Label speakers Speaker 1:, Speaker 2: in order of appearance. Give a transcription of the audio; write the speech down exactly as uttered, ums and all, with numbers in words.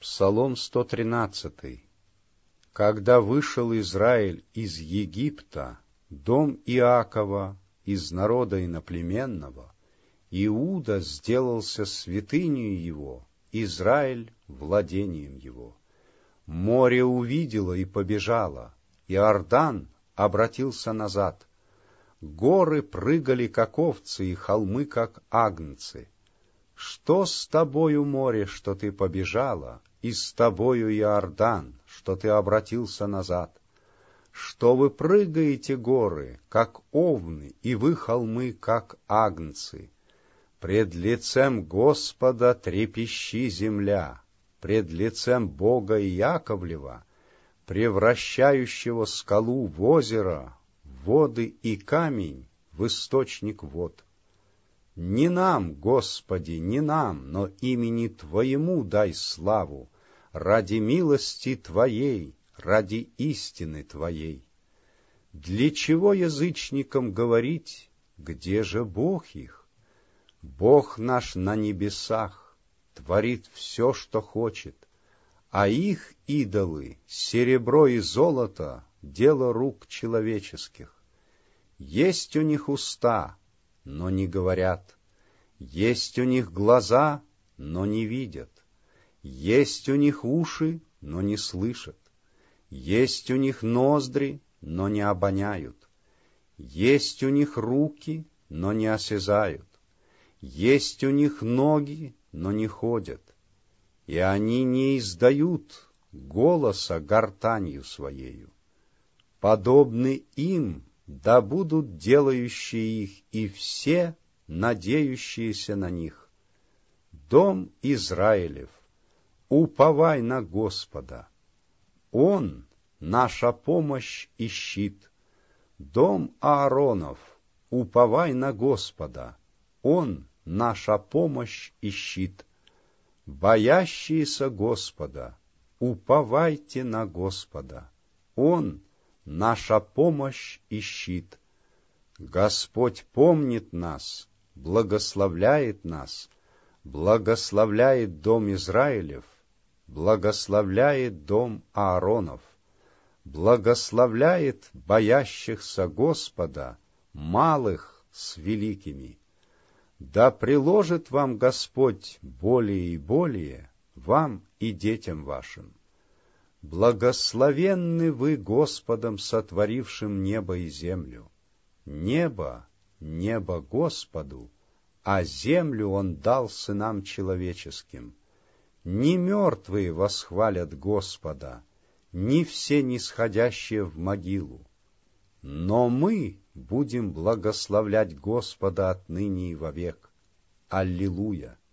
Speaker 1: Псалом сто тринадцатый. Когда вышел Израиль из Египта, дом Иакова из народа иноплеменного, Иуда сделался святынею его, Израиль владением его. Море увидело и побежало, Иордан обратился назад. Горы прыгали, как овцы, и холмы, как агнцы. Что с тобою, море, что ты побежала, и с тобою, Иордан, что ты обратился назад? Что вы прыгаете, горы, как овны, и вы, холмы, как агнцы? Пред лицем Господа трепещи земля, пред лицем Бога Иаковлева, превращающего скалу в озеро, воды и камень в источник вод. Не нам, Господи, не нам, но имени Твоему дай славу, ради милости Твоей, ради истины Твоей. Для чего язычникам говорить, где же Бог их? Бог наш на небесах творит все, что хочет, а их идолы, серебро и золото, дело рук человеческих. Есть у них уста, но не говорят, есть у них глаза, но не видят, есть у них уши, но не слышат, есть у них ноздри, но не обоняют, есть у них руки, но не осязают, есть у них ноги, но не ходят, и они не издают голоса гортанью своею. Подобны им да будут делающие их и все, надеющиеся на них. Дом Израилев, уповай на Господа. Он — наша помощь и щит. Дом Ааронов, уповай на Господа. Он — наша помощь и щит. Боящиеся Господа, уповайте на Господа. Он — наша помощь и щит. Господь помнит нас, благословляет нас, благословляет дом Израилев, благословляет дом Ааронов, благословляет боящихся Господа, малых с великими. Да приложит вам Господь более и более, вам и детям вашим. Благословенны вы Господом, сотворившим небо и землю. Небо, небо Господу, а землю Он дал сынам человеческим. Не мертвые восхвалят Господа, не все нисходящие в могилу. Но мы будем благословлять Господа отныне и вовек. Аллилуйя!